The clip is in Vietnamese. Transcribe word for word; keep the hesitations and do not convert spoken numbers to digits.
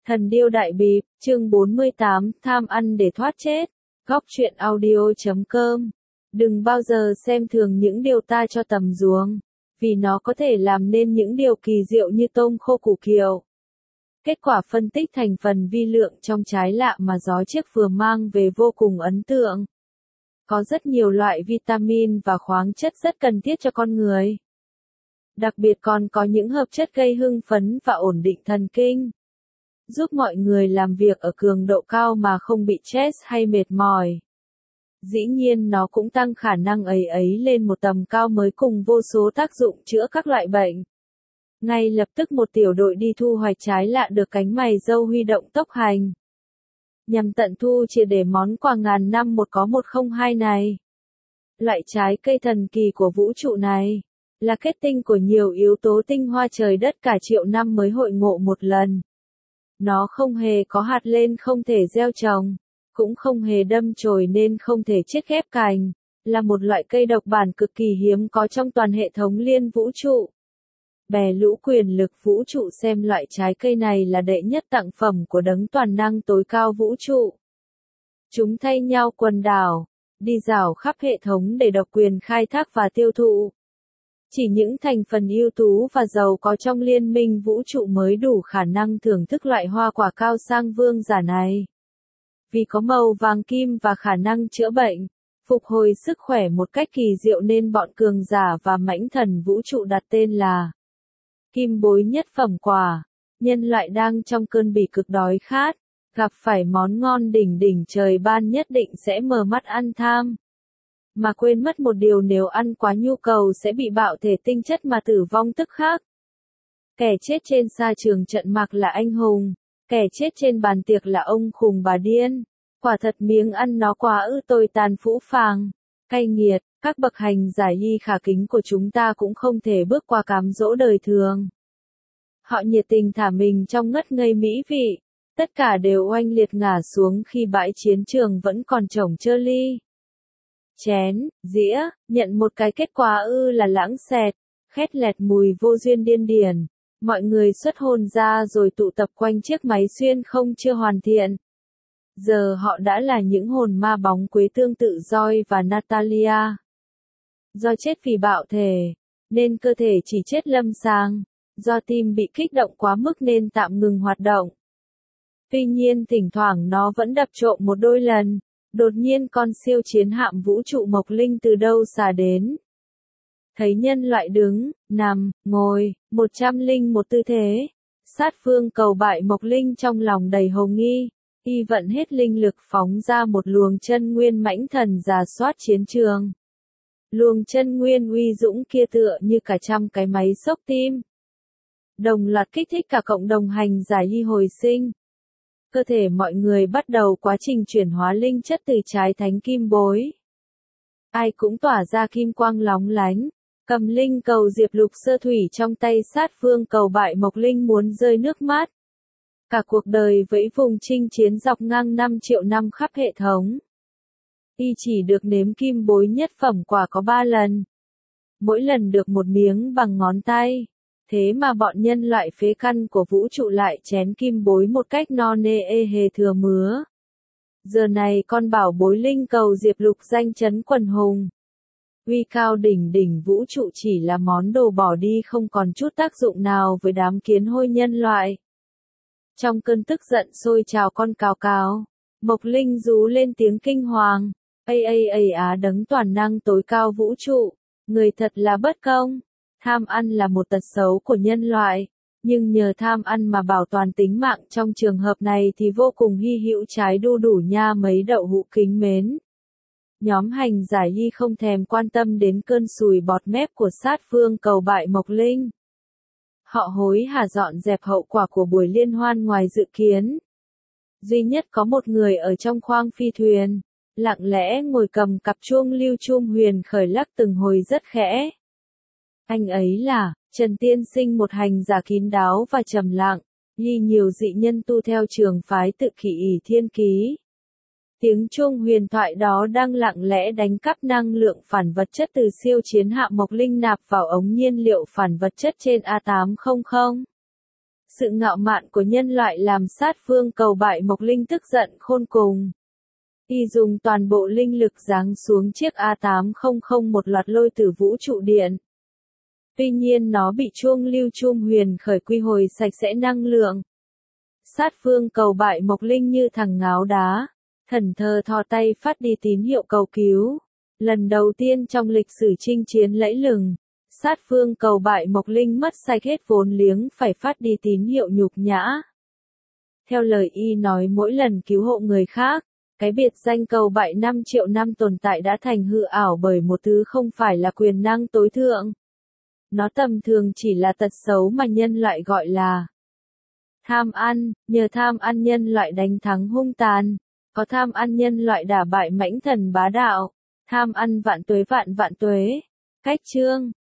Thần điêu đại bịp, chương bốn mươi tám, tham ăn để thoát chết. Góc truyện audio chấm com. Đừng bao giờ xem thường những điều ta cho tầm ruồng, vì nó có thể làm nên những điều kỳ diệu như tôm khô củ kiệu. Kết quả phân tích thành phần vi lượng trong trái lạ mà gió chiếc vừa mang về vô cùng ấn tượng. Có rất nhiều loại vitamin và khoáng chất rất cần thiết cho con người. Đặc biệt còn có những hợp chất gây hưng phấn và ổn định thần kinh, giúp mọi người làm việc ở cường độ cao mà không bị stress hay mệt mỏi. Dĩ nhiên nó cũng tăng khả năng ấy ấy lên một tầm cao mới cùng vô số tác dụng chữa các loại bệnh. Ngay lập tức một tiểu đội đi thu hoạch trái lạ được cánh mày râu huy động tốc hành, nhằm tận thu triệt để món quà ngàn năm một có một không hai này. Loại trái cây thần kỳ của vũ trụ này là kết tinh của nhiều yếu tố tinh hoa trời đất cả triệu năm mới hội ngộ một lần. Nó không hề có hạt lên không thể gieo trồng, cũng không hề đâm chồi nên không thể chiết ghép cành, là một loại cây độc bản cực kỳ hiếm có trong toàn hệ thống liên vũ trụ. Bè lũ quyền lực vũ trụ xem loại trái cây này là đệ nhất tặng phẩm của đấng toàn năng tối cao vũ trụ. Chúng thay nhau quần đảo, đi dạo khắp hệ thống để độc quyền khai thác và tiêu thụ. Chỉ những thành phần ưu tú và giàu có trong liên minh vũ trụ mới đủ khả năng thưởng thức loại hoa quả cao sang vương giả này. Vì có màu vàng kim và khả năng chữa bệnh, phục hồi sức khỏe một cách kỳ diệu nên bọn cường giả và mãnh thần vũ trụ đặt tên là kim bối nhất phẩm quả. Nhân loại đang trong cơn bỉ cực đói khát, gặp phải món ngon đỉnh đỉnh trời ban nhất định sẽ mở mắt ăn tham. Mà quên mất một điều, nếu ăn quá nhu cầu sẽ bị bạo thể tinh chất mà tử vong tức khắc. Kẻ chết trên sa trường trận mạc là anh hùng, kẻ chết trên bàn tiệc là ông khùng bà điên. Quả thật miếng ăn nó quá ư tồi tàn phũ phàng, cay nghiệt, các bậc hành giả y khả kính của chúng ta cũng không thể bước qua cám dỗ đời thường. Họ nhiệt tình thả mình trong ngất ngây mỹ vị, tất cả đều oanh liệt ngả xuống khi bãi chiến trường vẫn còn chồng chơ ly. Chén, dĩa, nhận một cái kết quả ư là lãng xẹt, khét lẹt mùi vô duyên điên điển. Mọi người xuất hồn ra rồi tụ tập quanh chiếc máy xuyên không chưa hoàn thiện. Giờ họ đã là những hồn ma bóng quế tương tự Joy và Natalia. Do chết vì bạo thể, nên cơ thể chỉ chết lâm sàng, do tim bị kích động quá mức nên tạm ngừng hoạt động. Tuy nhiên thỉnh thoảng nó vẫn đập trộm một đôi lần. Đột nhiên con siêu chiến hạm vũ trụ Mộc Linh từ đâu xà đến. Thấy nhân loại đứng, nằm, ngồi, một trăm linh một tư thế. Sát phương cầu bại Mộc Linh trong lòng đầy hồ nghi. Y vận hết linh lực phóng ra một luồng chân nguyên mãnh thần rà soát chiến trường. Luồng chân nguyên uy dũng kia tựa như cả trăm cái máy xốc tim. Đồng loạt kích thích cả cộng đồng hành giả y hồi sinh. Cơ thể mọi người bắt đầu quá trình chuyển hóa linh chất từ trái thánh kim bối. Ai cũng tỏa ra kim quang lóng lánh, cầm linh cầu diệp lục sơ thủy trong tay sát phương cầu bại Mộc Linh muốn rơi nước mắt. Cả cuộc đời vẫy vùng chinh chiến dọc ngang năm triệu năm khắp hệ thống. Y chỉ được nếm kim bối nhất phẩm quả có ba lần. Mỗi lần được một miếng bằng ngón tay. Thế mà bọn nhân loại phế căn của vũ trụ lại chén kim bối một cách no nê ê hề thừa mứa. Giờ này con bảo bối linh cầu diệp lục danh chấn quần hùng. Uy cao đỉnh đỉnh vũ trụ chỉ là món đồ bỏ đi không còn chút tác dụng nào với đám kiến hôi nhân loại. Trong cơn tức giận sôi trào con cào cào, Mộc Linh rú lên tiếng kinh hoàng. Ây ây ây á đấng toàn năng tối cao vũ trụ, người thật là bất công. Tham ăn là một tật xấu của nhân loại, nhưng nhờ tham ăn mà bảo toàn tính mạng trong trường hợp này thì vô cùng hy hữu trái đu đủ nha mấy đậu hũ kính mến. Nhóm hành giả y không thèm quan tâm đến cơn sùi bọt mép của sát phương cầu bại Mộc Linh. Họ hối hả dọn dẹp hậu quả của buổi liên hoan ngoài dự kiến. Duy nhất có một người ở trong khoang phi thuyền, lặng lẽ ngồi cầm cặp chuông lưu chum huyền khởi lắc từng hồi rất khẽ. Anh ấy là Trần Tiên Sinh, một hành giả kín đáo và trầm lặng, như nhiều dị nhân tu theo trường phái tự kỷ ỷ thiên ký. Tiếng chuông huyền thoại đó đang lặng lẽ đánh cắp năng lượng phản vật chất từ siêu chiến hạm Mộc Linh nạp vào ống nhiên liệu phản vật chất trên A tám trăm. Sự ngạo mạn của nhân loại làm sát phương cầu bại Mộc Linh tức giận khôn cùng. Y dùng toàn bộ linh lực giáng xuống chiếc A tám không một loạt lôi từ vũ trụ điện. Tuy nhiên nó bị chuông lưu chum huyền khởi quy hồi sạch sẽ năng lượng. Sát phương cầu bại Mộc Linh như thằng ngáo đá, thần thờ thò tay phát đi tín hiệu cầu cứu. Lần đầu tiên trong lịch sử chinh chiến lẫy lừng, sát phương cầu bại Mộc Linh mất sạch hết vốn liếng phải phát đi tín hiệu nhục nhã. Theo lời y nói mỗi lần cứu hộ người khác, cái biệt danh cầu bại năm triệu năm tồn tại đã thành hư ảo bởi một thứ không phải là quyền năng tối thượng. Nó tầm thường chỉ là tật xấu mà nhân loại gọi là tham ăn, nhờ tham ăn nhân loại đánh thắng hung tàn, có tham ăn nhân loại đả bại mãnh thần bá đạo, tham ăn vạn tuế vạn vạn tuế. Cách chương